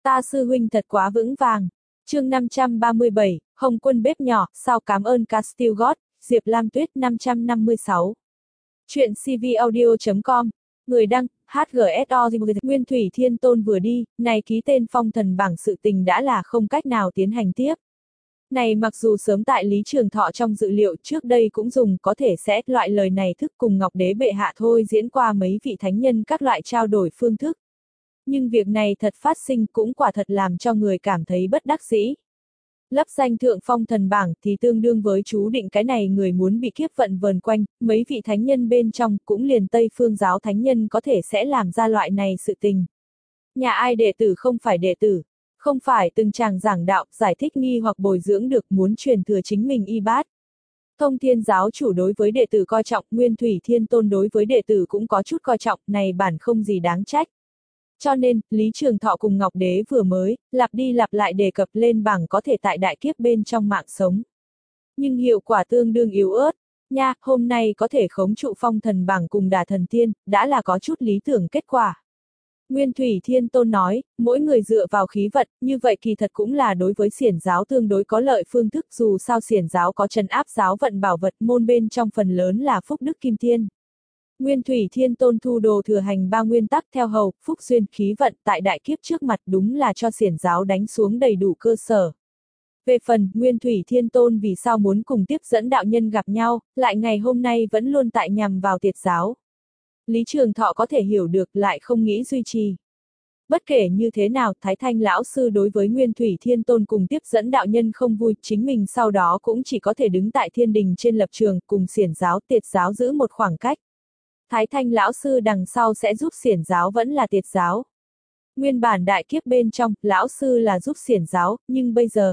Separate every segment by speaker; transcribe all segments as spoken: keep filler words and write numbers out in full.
Speaker 1: Ta sư huynh thật quá vững vàng. Chương năm trăm ba mươi bảy, Hồng Quân bếp nhỏ, sao cảm ơn Castile God, Diệp Lam Tuyết năm trăm năm mươi sáu. Chuyện cvaudio chấm com, người đăng, hát giê ét o. Nguyên Thủy Thiên Tôn vừa đi, này ký tên phong thần bảng sự tình đã là không cách nào tiến hành tiếp. Này mặc dù sớm tại Lý Trường Thọ trong dự liệu trước đây cũng dùng có thể sẽ loại lời này thức cùng Ngọc Đế bệ hạ thôi diễn qua mấy vị thánh nhân các loại trao đổi phương thức. Nhưng việc này thật phát sinh cũng quả thật làm cho người cảm thấy bất đắc dĩ. Lấp danh thượng phong thần bảng thì tương đương với chú định cái này người muốn bị kiếp vận vờn quanh, mấy vị thánh nhân bên trong cũng liền Tây Phương giáo thánh nhân có thể sẽ làm ra loại này sự tình. Nhà ai đệ tử không phải đệ tử, không phải từng chàng giảng đạo, giải thích nghi hoặc bồi dưỡng được muốn truyền thừa chính mình y bát. Thông Thiên giáo chủ đối với đệ tử coi trọng, Nguyên Thủy Thiên Tôn đối với đệ tử cũng có chút coi trọng, này bản không gì đáng trách. Cho nên, Lý Trường Thọ cùng Ngọc Đế vừa mới, lặp đi lặp lại đề cập lên bảng có thể tại đại kiếp bên trong mạng sống. Nhưng hiệu quả tương đương yếu ớt, nha, hôm nay có thể khống trụ phong thần bảng cùng đả thần tiên, đã là có chút lý tưởng kết quả. Nguyên Thủy Thiên Tôn nói, mỗi người dựa vào khí vận, như vậy kỳ thật cũng là đối với xiển giáo tương đối có lợi phương thức dù sao xiển giáo có trấn áp giáo vận bảo vật môn bên trong phần lớn là phúc đức kim thiên. Nguyên Thủy Thiên Tôn thu đồ thừa hành ba nguyên tắc theo hầu, phúc duyên, khí vận tại đại kiếp trước mặt đúng là cho xiển giáo đánh xuống đầy đủ cơ sở. Về phần, Nguyên Thủy Thiên Tôn vì sao muốn cùng tiếp dẫn đạo nhân gặp nhau, lại ngày hôm nay vẫn luôn tại nhằm vào tiệt giáo. Lý Trường Thọ có thể hiểu được lại không nghĩ duy trì. Bất kể như thế nào, Thái Thanh lão sư đối với Nguyên Thủy Thiên Tôn cùng tiếp dẫn đạo nhân không vui, chính mình sau đó cũng chỉ có thể đứng tại thiên đình trên lập trường, cùng xiển giáo, tiệt giáo giữ một khoảng cách. Thái Thanh lão sư đằng sau sẽ giúp xiển giáo vẫn là tiệt giáo. Nguyên bản đại kiếp bên trong, lão sư là giúp xiển giáo, nhưng bây giờ,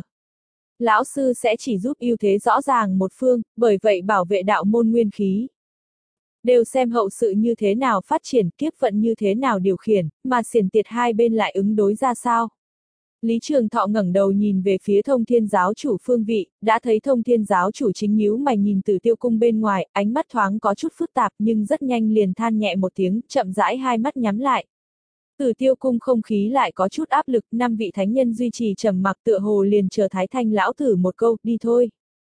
Speaker 1: lão sư sẽ chỉ giúp ưu thế rõ ràng một phương, bởi vậy bảo vệ đạo môn nguyên khí. Đều xem hậu sự như thế nào phát triển, kiếp vận như thế nào điều khiển, mà xiển tiệt hai bên lại ứng đối ra sao. Lý Trường Thọ ngẩng đầu nhìn về phía Thông Thiên giáo chủ phương vị, đã thấy Thông Thiên giáo chủ chính nhíu mày nhìn Tử Tiêu cung bên ngoài, ánh mắt thoáng có chút phức tạp nhưng rất nhanh liền than nhẹ một tiếng, chậm rãi hai mắt nhắm lại. Tử Tiêu cung không khí lại có chút áp lực, năm vị thánh nhân duy trì trầm mặc tựa hồ liền chờ Thái Thanh lão tử một câu, đi thôi.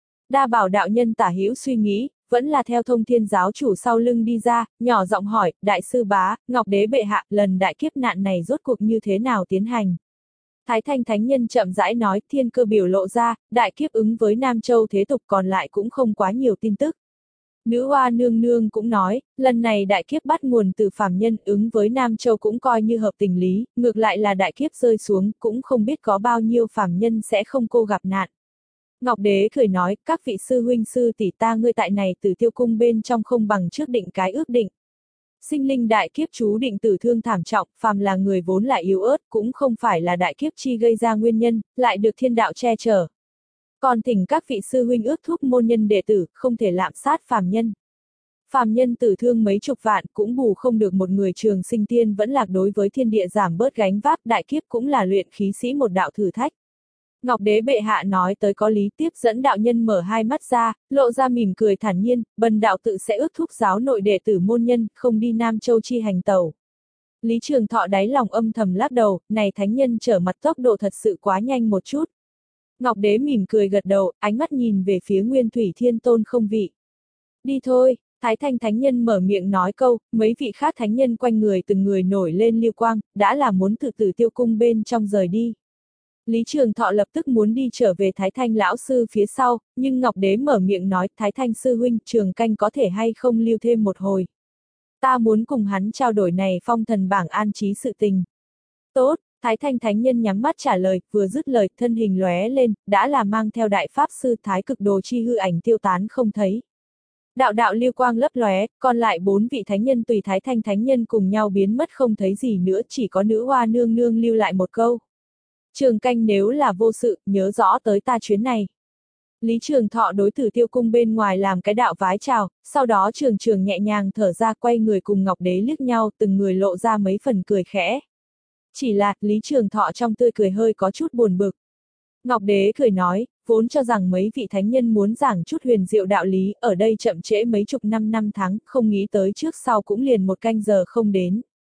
Speaker 1: Đa Bảo đạo nhân tả hữu suy nghĩ, vẫn là theo Thông Thiên giáo chủ sau lưng đi ra, nhỏ giọng hỏi, đại sư bá, Ngọc Đế bệ hạ, lần đại kiếp nạn này rốt cuộc như thế nào tiến hành? Thái Thanh thánh nhân chậm rãi nói, thiên cơ biểu lộ ra, đại kiếp ứng với Nam Châu thế tục còn lại cũng không quá nhiều tin tức. Nữ Hoa nương nương cũng nói, lần này đại kiếp bắt nguồn từ phàm nhân, ứng với Nam Châu cũng coi như hợp tình lý, ngược lại là đại kiếp rơi xuống, cũng không biết có bao nhiêu phàm nhân sẽ không cô gặp nạn. Ngọc Đế cười nói, các vị sư huynh sư tỷ ta ngươi tại này Tử Tiêu cung bên trong không bằng trước định cái ước định. Sinh linh đại kiếp chú định tử thương thảm trọng, phàm là người vốn lại yếu ớt, cũng không phải là đại kiếp chi gây ra nguyên nhân, lại được thiên đạo che chở. Còn thỉnh các vị sư huynh ước thúc môn nhân đệ tử, không thể lạm sát phàm nhân. Phàm nhân tử thương mấy chục vạn, cũng bù không được một người trường sinh tiên vẫn lạc đối với thiên địa giảm bớt gánh vác, đại kiếp cũng là luyện khí sĩ một đạo thử thách. Ngọc Đế bệ hạ nói tới có lý, tiếp dẫn đạo nhân mở hai mắt ra, lộ ra mỉm cười thản nhiên, bần đạo tự sẽ ước thúc giáo nội đệ tử môn nhân, không đi Nam Châu chi hành tẩu. Lý Trường Thọ đáy lòng âm thầm lắc đầu, này thánh nhân trở mặt tốc độ thật sự quá nhanh một chút. Ngọc Đế mỉm cười gật đầu, ánh mắt nhìn về phía Nguyên Thủy Thiên Tôn không vị. Đi thôi, Thái Thanh thánh nhân mở miệng nói câu, mấy vị khác thánh nhân quanh người từng người nổi lên lưu quang, đã là muốn tự Tử Tiêu cung bên trong rời đi. Lý Trường Thọ lập tức muốn đi trở về Thái Thanh lão sư phía sau, nhưng Ngọc Đế mở miệng nói, Thái Thanh sư huynh, Trường Canh có thể hay không lưu thêm một hồi. Ta muốn cùng hắn trao đổi này phong thần bảng an trí sự tình. Tốt, Thái Thanh thánh nhân nhắm mắt trả lời, vừa dứt lời, thân hình lóe lên, đã là mang theo đại pháp sư Thái Cực Đồ chi hư ảnh tiêu tán không thấy. Đạo đạo lưu quang lấp lóe, còn lại bốn vị thánh nhân tùy Thái Thanh thánh nhân cùng nhau biến mất không thấy gì nữa, chỉ có Nữ Hoa nương nương lưu lại một câu. Trường Canh nếu là vô sự, nhớ rõ tới ta chuyến này. Lý Trường Thọ đối Tử Tiêu cung bên ngoài làm cái đạo vái chào, sau đó trường trường nhẹ nhàng thở ra quay người cùng Ngọc Đế liếc nhau, từng người lộ ra mấy phần cười khẽ. Chỉ là, Lý Trường Thọ trong tươi cười hơi có chút buồn bực. Ngọc Đế cười nói, vốn cho rằng mấy vị thánh nhân muốn giảng chút huyền diệu đạo lý, ở đây chậm trễ mấy chục năm năm tháng, không nghĩ tới trước sau cũng liền một canh giờ không đến.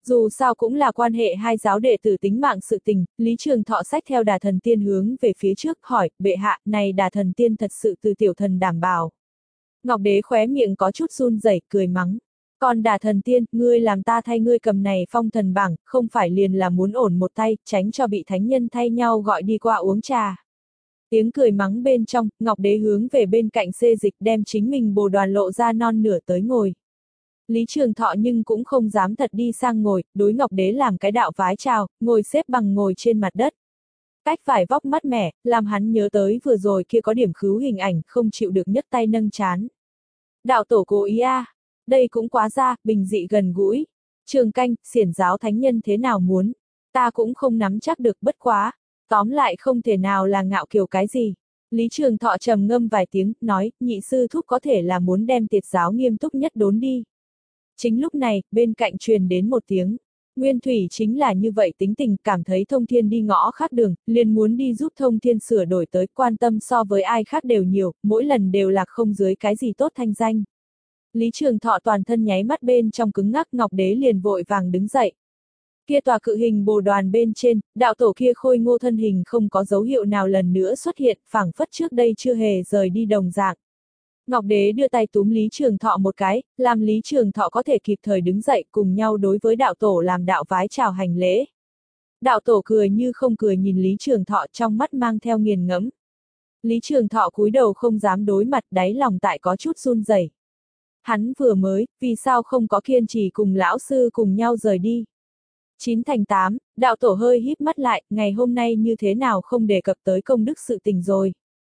Speaker 1: Dù sao cũng là quan hệ hai giáo đệ tử tính mạng sự tình, Lý Trường Thọ xách theo Đà Thần Tiên hướng về phía trước hỏi, bệ hạ, này Đà Thần Tiên thật sự từ tiểu thần đảm bảo. Ngọc Đế khóe miệng có chút run rẩy, cười mắng. Còn Đà Thần Tiên, ngươi làm ta thay ngươi cầm này phong thần bảng, không phải liền là muốn ổn một tay, tránh cho bị thánh nhân thay nhau gọi đi qua uống trà. Tiếng cười mắng bên trong, Ngọc Đế hướng về bên cạnh xê dịch đem chính mình bồ đoàn lộ ra non nửa tới ngồi. Lý Trường Thọ nhưng cũng không dám thật đi sang ngồi, đối Ngọc Đế làm cái đạo vái chào, ngồi xếp bằng ngồi trên mặt đất. Cách vải vóc mát mẻ, làm hắn nhớ tới vừa rồi kia có điểm khứu hình ảnh, không chịu được nhấc tay nâng chán. Đạo tổ cố ý a, à. Đây cũng quá ra, bình dị gần gũi. Trường Canh, xiển giáo thánh nhân thế nào muốn, ta cũng không nắm chắc được bất quá. Tóm lại không thể nào là ngạo kiều cái gì. Lý Trường Thọ trầm ngâm vài tiếng, nói, nhị sư thúc có thể là muốn đem tiệt giáo nghiêm túc nhất đốn đi. Chính lúc này, bên cạnh truyền đến một tiếng. Nguyên Thủy chính là như vậy tính tình, cảm thấy Thông Thiên đi ngõ khác đường, liền muốn đi giúp Thông Thiên sửa đổi tới, quan tâm so với ai khác đều nhiều, mỗi lần đều là không dưới cái gì tốt thanh danh. Lý Trường Thọ toàn thân nháy mắt bên trong cứng ngắc, Ngọc Đế liền vội vàng đứng dậy. Kia tòa cự hình bồ đoàn bên trên, đạo tổ kia khôi ngô thân hình không có dấu hiệu nào lần nữa xuất hiện, phảng phất trước đây chưa hề rời đi đồng dạng. Ngọc Đế đưa tay túm Lý Trường Thọ một cái, làm Lý Trường Thọ có thể kịp thời đứng dậy cùng nhau đối với đạo tổ làm đạo vái chào hành lễ. Đạo tổ cười như không cười nhìn Lý Trường Thọ, trong mắt mang theo nghiền ngẫm. Lý Trường Thọ cúi đầu không dám đối mặt, đáy lòng tại có chút run rẩy. Hắn vừa mới, vì sao không có kiên trì cùng lão sư cùng nhau rời đi. Chín thành tám, đạo tổ hơi híp mắt lại, ngày hôm nay như thế nào không đề cập tới công đức sự tình rồi.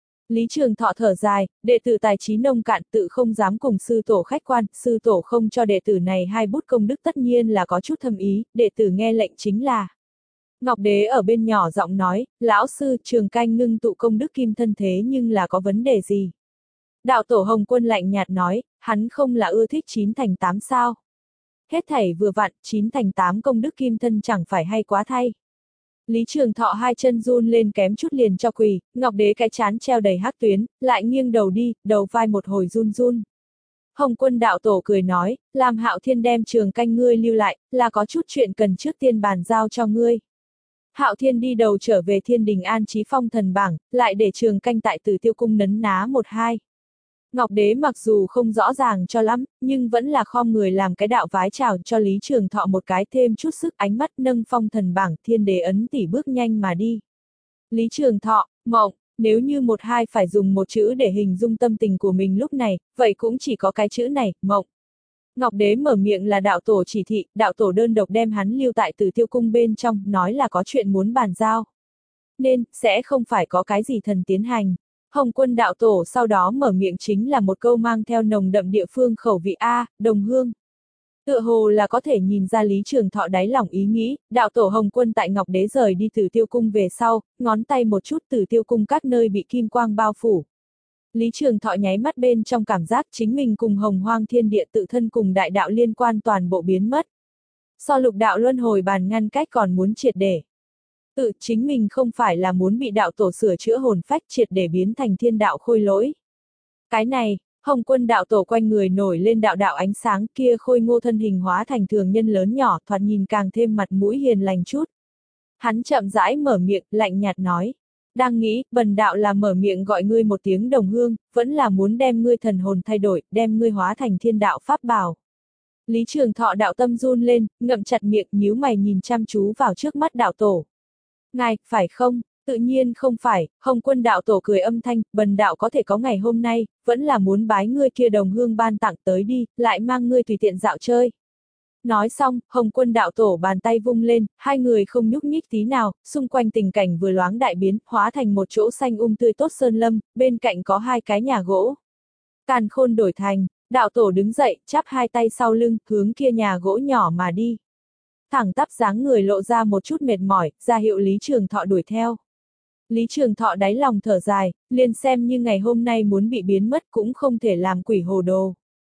Speaker 1: Lý Trường Thọ thở dài, đệ tử tài trí nông cạn tự không dám cùng sư tổ khách quan, sư tổ không cho đệ tử này hai bút công đức tất nhiên là có chút thâm ý, đệ tử nghe lệnh chính là. Ngọc Đế ở bên nhỏ giọng nói, lão sư Trường Canh ngưng tụ công đức kim thân thế nhưng là có vấn đề gì. Đạo tổ Hồng Quân lạnh nhạt nói, hắn không là ưa thích chín thành tám sao. Hết thảy vừa vặn, chín thành tám công đức kim thân chẳng phải hay quá thay. Lý Trường Thọ hai chân run lên kém chút liền cho quỳ, Ngọc Đế cái chán treo đầy hắc tuyến, lại nghiêng đầu đi, đầu vai một hồi run run. Hồng Quân đạo tổ cười nói, làm Hạo Thiên đem Trường Canh ngươi lưu lại, là có chút chuyện cần trước tiên bàn giao cho ngươi. Hạo Thiên đi đầu trở về thiên đình an trí phong thần bảng, lại để Trường Canh tại Tử Tiêu Cung nấn ná một hai. Ngọc Đế mặc dù không rõ ràng cho lắm, nhưng vẫn là khom người làm cái đạo vái chào cho Lý Trường Thọ một cái, thêm chút sức, ánh mắt nâng phong thần bảng, thiên đế ấn tỷ bước nhanh mà đi. Lý Trường Thọ, mộng, nếu như một hai phải dùng một chữ để hình dung tâm tình của mình lúc này, vậy cũng chỉ có cái chữ này, mộng. Ngọc Đế mở miệng là đạo tổ chỉ thị, đạo tổ đơn độc đem hắn lưu tại Tử Tiêu Cung bên trong, nói là có chuyện muốn bàn giao. Nên, sẽ không phải có cái gì thần tiến hành. Hồng Quân đạo tổ sau đó mở miệng chính là một câu mang theo nồng đậm địa phương khẩu vị A, đồng hương. Tựa hồ là có thể nhìn ra Lý Trường Thọ đáy lòng ý nghĩ, đạo tổ Hồng Quân tại Ngọc Đế rời đi Tử Tiêu Cung về sau, ngón tay một chút Tử Tiêu Cung các nơi bị kim quang bao phủ. Lý Trường Thọ nháy mắt bên trong cảm giác chính mình cùng Hồng Hoang Thiên Địa tự thân cùng đại đạo liên quan toàn bộ biến mất. So lục đạo luân hồi bàn ngăn cách còn muốn triệt để. Tự chính mình không phải là muốn bị đạo tổ sửa chữa hồn phách triệt để biến thành thiên đạo khôi lỗi. Cái này, Hồng Quân đạo tổ quanh người nổi lên đạo đạo ánh sáng, kia khôi ngô thân hình hóa thành thường nhân lớn nhỏ, thoạt nhìn càng thêm mặt mũi hiền lành chút. Hắn chậm rãi mở miệng, lạnh nhạt nói. Đang nghĩ, bần đạo là mở miệng gọi ngươi một tiếng đồng hương, vẫn là muốn đem ngươi thần hồn thay đổi, đem ngươi hóa thành thiên đạo pháp bảo. Lý Trường Thọ đạo tâm run lên, ngậm chặt miệng, nhíu mày nhìn chăm chú vào trước mắt đạo tổ. Ngài, phải không? Tự nhiên không phải, Hồng Quân đạo tổ cười âm thanh, bần đạo có thể có ngày hôm nay, vẫn là muốn bái ngươi kia đồng hương ban tặng tới đi, lại mang ngươi tùy tiện dạo chơi. Nói xong, Hồng Quân đạo tổ bàn tay vung lên, hai người không nhúc nhích tí nào, xung quanh tình cảnh vừa loáng đại biến, hóa thành một chỗ xanh um tươi tốt sơn lâm, bên cạnh có hai cái nhà gỗ. Càn Khôn đổi thành, đạo tổ đứng dậy, chắp hai tay sau lưng, hướng kia nhà gỗ nhỏ mà đi. Thẳng tắp dáng người lộ ra một chút mệt mỏi, ra hiệu Lý Trường Thọ đuổi theo. Lý Trường Thọ đáy lòng thở dài, liền xem như ngày hôm nay muốn bị biến mất cũng không thể làm quỷ hồ đồ.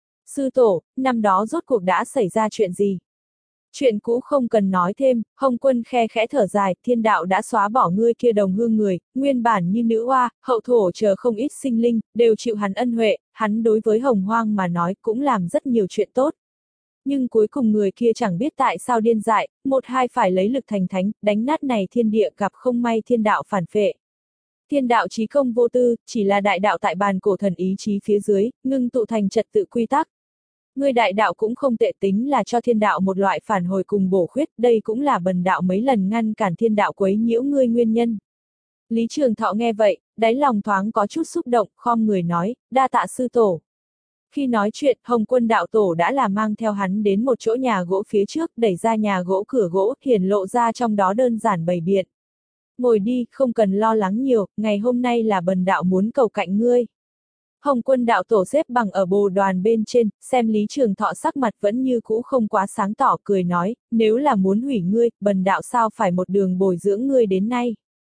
Speaker 1: Sư tổ, năm đó rốt cuộc đã xảy ra chuyện gì? Chuyện cũ không cần nói thêm, Hồng Quân khe khẽ thở dài, thiên đạo đã xóa bỏ ngươi kia đồng hương người, nguyên bản như nữ oa, hậu thổ chờ không ít sinh linh, đều chịu hắn ân huệ, hắn đối với Hồng Hoang mà nói cũng làm rất nhiều chuyện tốt. Nhưng cuối cùng người kia chẳng biết tại sao điên dại, một hai phải lấy lực thành thánh, đánh nát này thiên địa, gặp không may thiên đạo phản phệ. Thiên đạo chí công vô tư, chỉ là đại đạo tại bàn cổ thần ý chí phía dưới, ngưng tụ thành trật tự quy tắc. Ngươi đại đạo cũng không tệ, tính là cho thiên đạo một loại phản hồi cùng bổ khuyết, đây cũng là bần đạo mấy lần ngăn cản thiên đạo quấy nhiễu ngươi nguyên nhân. Lý Trường Thọ nghe vậy, đáy lòng thoáng có chút xúc động, khom người nói, đa tạ sư tổ. Khi nói chuyện, Hồng Quân đạo tổ đã là mang theo hắn đến một chỗ nhà gỗ phía trước, đẩy ra nhà gỗ cửa gỗ, hiển lộ ra trong đó đơn giản bày biện. Ngồi đi, không cần lo lắng nhiều, ngày hôm nay là bần đạo muốn cầu cạnh ngươi. Hồng Quân đạo tổ xếp bằng ở bồ đoàn bên trên, xem Lý Trường Thọ sắc mặt vẫn như cũ không quá sáng tỏ, cười nói, nếu là muốn hủy ngươi, bần đạo sao phải một đường bồi dưỡng ngươi đến nay.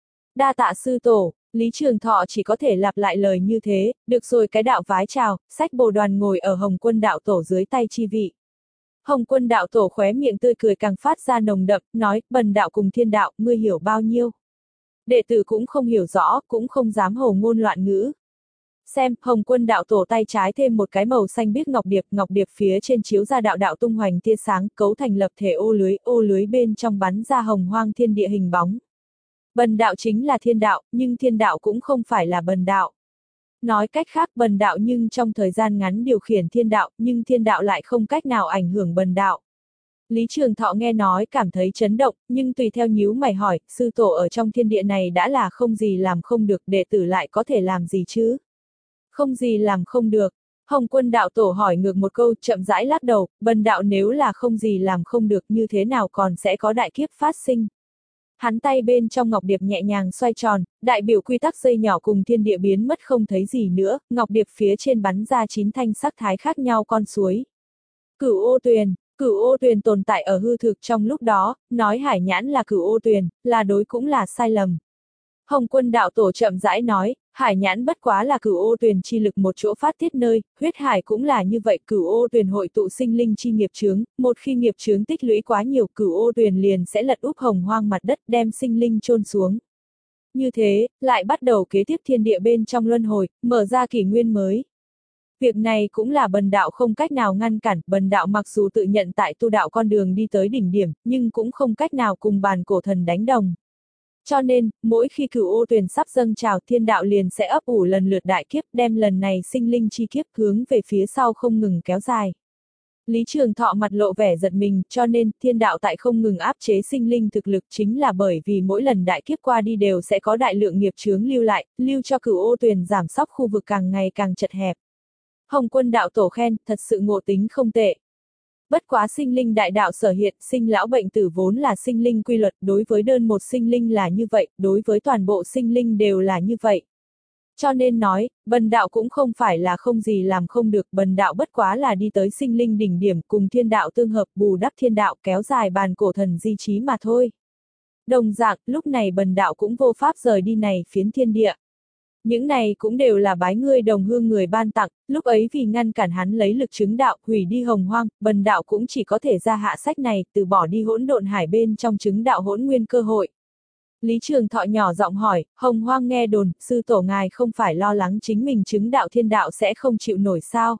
Speaker 1: Đa tạ sư tổ, Lý Trường Thọ chỉ có thể lặp lại lời như thế, được rồi cái đạo vái chào, xách bồ đoàn ngồi ở Hồng Quân đạo tổ dưới tay chi vị. Hồng Quân đạo tổ khóe miệng tươi cười càng phát ra nồng đậm, nói, bần đạo cùng thiên đạo, ngươi hiểu bao nhiêu. Đệ tử cũng không hiểu rõ, cũng không dám hồ ngôn loạn ngữ. Xem, Hồng Quân đạo tổ tay trái thêm một cái màu xanh biếc ngọc điệp, ngọc điệp phía trên chiếu ra đạo đạo tung hoành tia sáng, cấu thành lập thể ô lưới, ô lưới bên trong bắn ra hồng hoang thiên địa hình bóng. Bần đạo chính là thiên đạo, nhưng thiên đạo cũng không phải là bần đạo. Nói cách khác, bần đạo nhưng trong thời gian ngắn điều khiển thiên đạo, nhưng thiên đạo lại không cách nào ảnh hưởng bần đạo. Lý Trường Thọ nghe nói cảm thấy chấn động, nhưng tùy theo nhíu mày hỏi, sư tổ ở trong thiên địa này đã là không gì làm không được, đệ tử lại có thể làm gì chứ? Không gì làm không được. Hồng Quân đạo tổ hỏi ngược một câu, chậm rãi lắc đầu, bần đạo nếu là không gì làm không được như thế nào còn sẽ có đại kiếp phát sinh. Hắn tay bên trong ngọc điệp nhẹ nhàng xoay tròn, đại biểu quy tắc dây nhỏ cùng thiên địa biến mất không thấy gì nữa, ngọc điệp phía trên bắn ra chín thanh sắc thái khác nhau con suối. Cửu ô tuyền, cửu ô tuyền tồn tại ở hư thực trong lúc đó, nói hải nhãn là cửu ô tuyền, là đối cũng là sai lầm. Hồng Quân đạo tổ chậm rãi nói, hải nhãn bất quá là cửu ô tuyền chi lực một chỗ phát tiết nơi, huyết hải cũng là như vậy, cửu ô tuyền hội tụ sinh linh chi nghiệp chướng, một khi nghiệp chướng tích lũy quá nhiều, cửu ô tuyền liền sẽ lật úp hồng hoang mặt đất đem sinh linh chôn xuống. Như thế, lại bắt đầu kế tiếp thiên địa bên trong luân hồi, mở ra kỷ nguyên mới. Việc này cũng là bần đạo không cách nào ngăn cản, bần đạo mặc dù tự nhận tại tu đạo con đường đi tới đỉnh điểm, nhưng cũng không cách nào cùng bàn cổ thần đánh đồng. Cho nên, mỗi khi cửu ô tuyền sắp dâng trào, thiên đạo liền sẽ ấp ủ lần lượt đại kiếp, đem lần này sinh linh chi kiếp hướng về phía sau không ngừng kéo dài. Lý Trường Thọ mặt lộ vẻ giật mình, cho nên, thiên đạo tại không ngừng áp chế sinh linh thực lực chính là bởi vì mỗi lần đại kiếp qua đi đều sẽ có đại lượng nghiệp chướng lưu lại, lưu cho cửu ô tuyền giảm sóc khu vực càng ngày càng chật hẹp. Hồng Quân đạo tổ khen, thật sự ngộ tính không tệ. Bất quá sinh linh đại đạo sở hiện, sinh lão bệnh tử vốn là sinh linh quy luật, đối với đơn một sinh linh là như vậy, đối với toàn bộ sinh linh đều là như vậy. Cho nên nói, bần đạo cũng không phải là không gì làm không được, bần đạo bất quá là đi tới sinh linh đỉnh điểm cùng thiên đạo tương hợp bù đắp thiên đạo kéo dài bàn cổ thần di trí mà thôi. Đồng dạng, lúc này bần đạo cũng vô pháp rời đi này phiến thiên địa. Những này cũng đều là bái ngươi đồng hương người ban tặng, lúc ấy vì ngăn cản hắn lấy lực chứng đạo, hủy đi hồng hoang, bần đạo cũng chỉ có thể ra hạ sách này, từ bỏ đi hỗn độn hải bên trong chứng đạo hỗn nguyên cơ hội. Lý Trường Thọ nhỏ giọng hỏi, hồng hoang nghe đồn, sư tổ ngài không phải lo lắng chính mình chứng đạo thiên đạo sẽ không chịu nổi sao?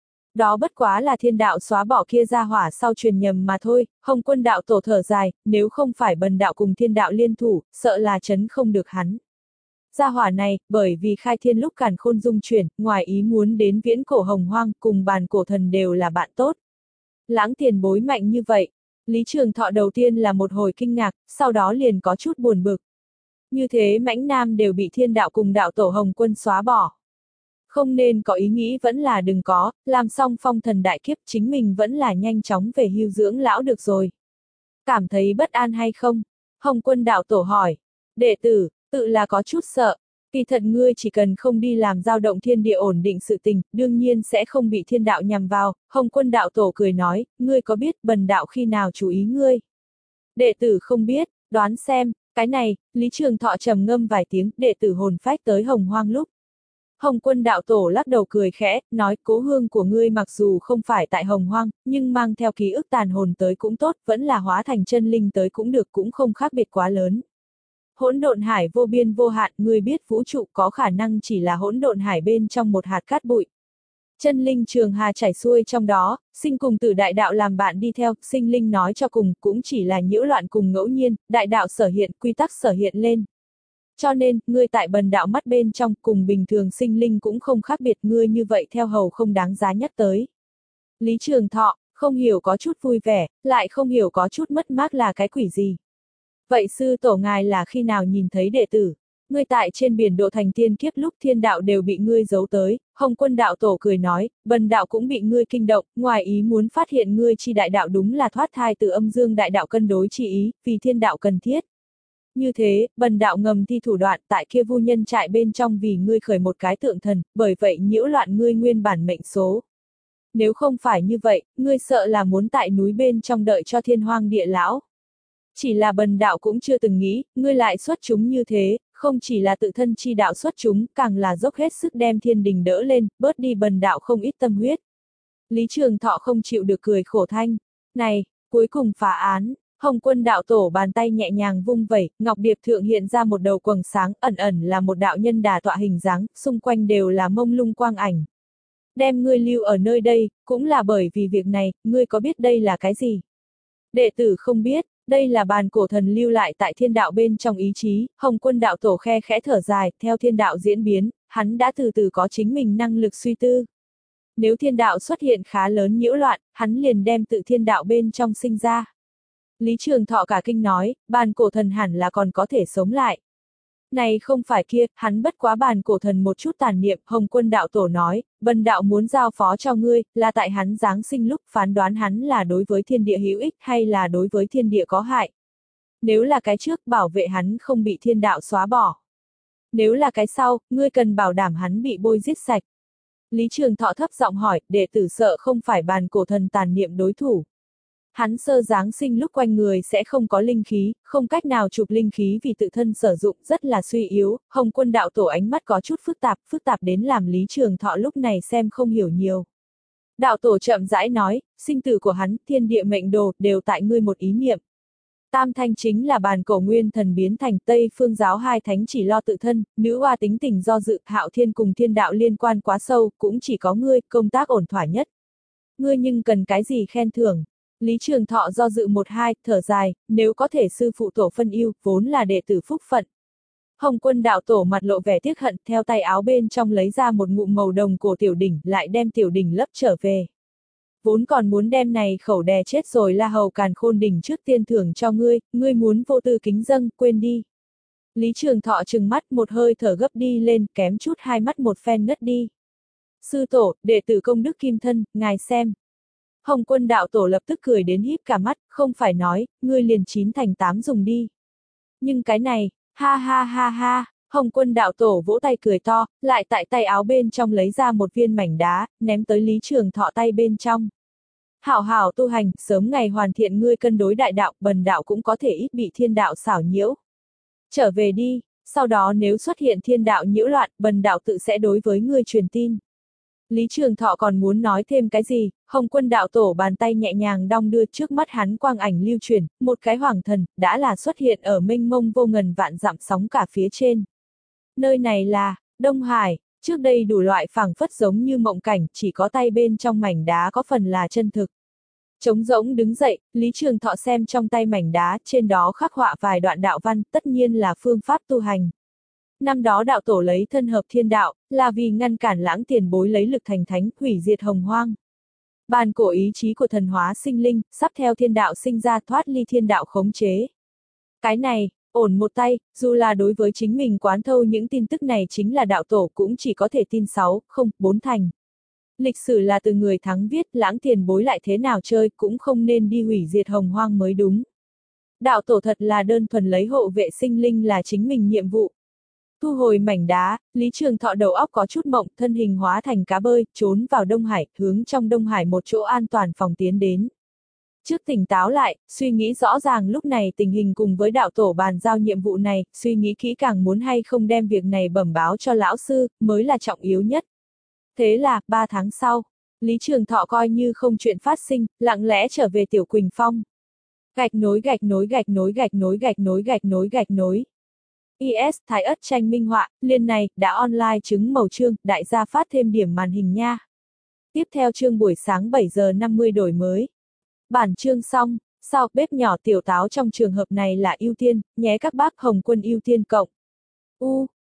Speaker 1: Đó bất quá là thiên đạo xóa bỏ kia ra hỏa sau truyền nhầm mà thôi. Hồng Quân đạo tổ thở dài, nếu không phải bần đạo cùng thiên đạo liên thủ, sợ là chấn không được hắn. Gia hỏa này, bởi vì khai thiên lúc càn khôn dung chuyển, ngoài ý muốn đến viễn cổ hồng hoang, cùng bàn cổ thần đều là bạn tốt. Lãng tiền bối mạnh như vậy. Lý Trường Thọ đầu tiên là một hồi kinh ngạc, sau đó liền có chút buồn bực. Như thế mãnh nam đều bị thiên đạo cùng đạo tổ Hồng Quân xóa bỏ. Không nên có ý nghĩ vẫn là đừng có, làm xong phong thần đại kiếp chính mình vẫn là nhanh chóng về hưu dưỡng lão được rồi. Cảm thấy bất an hay không? Hồng Quân đạo tổ hỏi. Đệ tử, tự là có chút sợ. Kỳ thật ngươi chỉ cần không đi làm dao động thiên địa ổn định sự tình, đương nhiên sẽ không bị thiên đạo nhằm vào. Hồng Quân đạo tổ cười nói, ngươi có biết bần đạo khi nào chú ý ngươi? Đệ tử không biết, đoán xem, cái này, Lý Trường Thọ trầm ngâm vài tiếng, đệ tử hồn phách tới hồng hoang lúc. Hồng Quân đạo tổ lắc đầu cười khẽ, nói cố hương của ngươi mặc dù không phải tại hồng hoang, nhưng mang theo ký ức tàn hồn tới cũng tốt, vẫn là hóa thành chân linh tới cũng được, cũng không khác biệt quá lớn. Hỗn độn hải vô biên vô hạn, ngươi biết vũ trụ có khả năng chỉ là hỗn độn hải bên trong một hạt cát bụi. Chân linh trường hà chảy xuôi trong đó, sinh cùng tử đại đạo làm bạn đi theo, sinh linh nói cho cùng cũng chỉ là nhiễu loạn cùng ngẫu nhiên, đại đạo sở hiện, quy tắc sở hiện lên. Cho nên, ngươi tại bần đạo mắt bên trong cùng bình thường sinh linh cũng không khác biệt, ngươi như vậy theo hầu không đáng giá nhắc tới. Lý Trường Thọ, không hiểu có chút vui vẻ, lại không hiểu có chút mất mát là cái quỷ gì. Vậy sư tổ ngài là khi nào nhìn thấy đệ tử? Ngươi tại trên biển độ thành tiên kiếp lúc thiên đạo đều bị ngươi giấu tới, Hồng Quân đạo tổ cười nói, bần đạo cũng bị ngươi kinh động, ngoài ý muốn phát hiện ngươi chi đại đạo đúng là thoát thai từ âm dương đại đạo cân đối chi ý, vì thiên đạo cần thiết. Như thế, bần đạo ngầm thi thủ đoạn tại kia vu nhân trại bên trong vì ngươi khởi một cái tượng thần, bởi vậy nhiễu loạn ngươi nguyên bản mệnh số. Nếu không phải như vậy, ngươi sợ là muốn tại núi bên trong đợi cho thiên hoang địa lão. Chỉ là bần đạo cũng chưa từng nghĩ, ngươi lại xuất chúng như thế, không chỉ là tự thân chi đạo xuất chúng, càng là dốc hết sức đem thiên đình đỡ lên, bớt đi bần đạo không ít tâm huyết. Lý Trường Thọ không chịu được cười khổ thanh. Này, cuối cùng phá án, Hồng Quân đạo tổ bàn tay nhẹ nhàng vung vẩy, ngọc điệp thượng hiện ra một đầu quầng sáng, ẩn ẩn là một đạo nhân đà tọa hình dáng, xung quanh đều là mông lung quang ảnh. Đem ngươi lưu ở nơi đây, cũng là bởi vì việc này, ngươi có biết đây là cái gì? Đệ tử không biết. Đây là bàn cổ thần lưu lại tại thiên đạo bên trong ý chí, Hồng Quân đạo tổ khe khẽ thở dài, theo thiên đạo diễn biến, hắn đã từ từ có chính mình năng lực suy tư. Nếu thiên đạo xuất hiện khá lớn nhiễu loạn, hắn liền đem tự thiên đạo bên trong sinh ra. Lý Trường Thọ cả kinh nói, bàn cổ thần hẳn là còn có thể sống lại. Này không phải kia, hắn bất quá bàn cổ thần một chút tàn niệm, Hồng Quân đạo tổ nói, bần đạo muốn giao phó cho ngươi, là tại hắn giáng sinh lúc phán đoán hắn là đối với thiên địa hữu ích hay là đối với thiên địa có hại. Nếu là cái trước, bảo vệ hắn không bị thiên đạo xóa bỏ. Nếu là cái sau, ngươi cần bảo đảm hắn bị bôi giết sạch. Lý Trường Thọ thấp giọng hỏi, đệ tử sợ không phải bàn cổ thần tàn niệm đối thủ. Hắn sơ giáng sinh lúc quanh người sẽ không có linh khí, không cách nào chụp linh khí vì tự thân sử dụng rất là suy yếu, Hồng Quân đạo tổ ánh mắt có chút phức tạp, phức tạp đến làm Lý Trường Thọ lúc này xem không hiểu nhiều. Đạo tổ chậm rãi nói, sinh tử của hắn, thiên địa mệnh đồ, đều tại ngươi một ý niệm. Tam thanh chính là bàn cổ nguyên thần biến thành Tây Phương giáo hai thánh chỉ lo tự thân, nữ hoa tính tình do dự, Hạo Thiên cùng thiên đạo liên quan quá sâu, cũng chỉ có ngươi, công tác ổn thỏa nhất. Ngươi nhưng cần cái gì khen thưởng? Lý Trường Thọ do dự một hai, thở dài, nếu có thể sư phụ tổ phân ưu, vốn là đệ tử phúc phận. Hồng Quân đạo tổ mặt lộ vẻ tiếc hận, theo tay áo bên trong lấy ra một ngụm màu đồng cổ tiểu đỉnh, lại đem tiểu đỉnh lấp trở về. Vốn còn muốn đem này khẩu đè chết rồi La Hầu Càn Khôn đỉnh trước tiên thưởng cho ngươi, ngươi muốn vô tư kính dâng, quên đi. Lý Trường Thọ trừng mắt một hơi thở gấp đi lên, kém chút hai mắt một phen ngất đi. Sư tổ, đệ tử công đức kim thân, ngài xem. Hồng Quân đạo tổ lập tức cười đến híp cả mắt, không phải nói, ngươi liền chín thành tám dùng đi. Nhưng cái này, ha ha ha ha, Hồng Quân đạo tổ vỗ tay cười to, lại tại tay áo bên trong lấy ra một viên mảnh đá, ném tới Lý Trường Thọ tay bên trong. Hảo hảo tu hành, sớm ngày hoàn thiện ngươi cân đối đại đạo, bần đạo cũng có thể ít bị thiên đạo xảo nhiễu. Trở về đi, sau đó nếu xuất hiện thiên đạo nhiễu loạn, bần đạo tự sẽ đối với ngươi truyền tin. Lý Trường Thọ còn muốn nói thêm cái gì, Hồng Quân đạo tổ bàn tay nhẹ nhàng đong đưa trước mắt hắn quang ảnh lưu chuyển, một cái hoàng thần, đã là xuất hiện ở mênh mông vô ngần vạn dặm sóng cả phía trên. Nơi này là, Đông Hải, trước đây đủ loại phảng phất giống như mộng cảnh, chỉ có tay bên trong mảnh đá có phần là chân thực. Trống rỗng đứng dậy, Lý Trường Thọ xem trong tay mảnh đá, trên đó khắc họa vài đoạn đạo văn, tất nhiên là phương pháp tu hành. Năm đó đạo tổ lấy thân hợp thiên đạo, là vì ngăn cản lãng tiền bối lấy lực thành thánh, hủy diệt hồng hoang. Bàn cổ ý chí của thần hóa sinh linh, sắp theo thiên đạo sinh ra thoát ly thiên đạo khống chế. Cái này, ổn một tay, dù là đối với chính mình quán thâu những tin tức này chính là đạo tổ cũng chỉ có thể tin sáu, không, bốn thành. Lịch sử là từ người thắng viết, lãng tiền bối lại thế nào chơi cũng không nên đi hủy diệt hồng hoang mới đúng. Đạo tổ thật là đơn thuần lấy hộ vệ sinh linh là chính mình nhiệm vụ. Thu hồi mảnh đá, Lý Trường Thọ đầu óc có chút mộng, thân hình hóa thành cá bơi, trốn vào Đông Hải, hướng trong Đông Hải một chỗ an toàn phòng tiến đến. Trước tỉnh táo lại, suy nghĩ rõ ràng lúc này tình hình cùng với đạo tổ bàn giao nhiệm vụ này, suy nghĩ kỹ càng muốn hay không đem việc này bẩm báo cho lão sư, mới là trọng yếu nhất. Thế là, ba tháng sau, Lý Trường Thọ coi như không chuyện phát sinh, lặng lẽ trở về Tiểu Quỳnh Phong. Gạch nối gạch nối gạch nối gạch nối gạch nối gạch nối gạch nối. i ét Thái Ất tranh minh họa, liên này, đã online chứng màu trương, đại gia phát thêm điểm màn hình nha. Tiếp theo chương buổi sáng bảy giờ năm mươi đổi mới. Bản chương xong, sao bếp nhỏ tiểu táo trong trường hợp này là ưu tiên, nhé các bác Hồng Quân ưu tiên cộng. U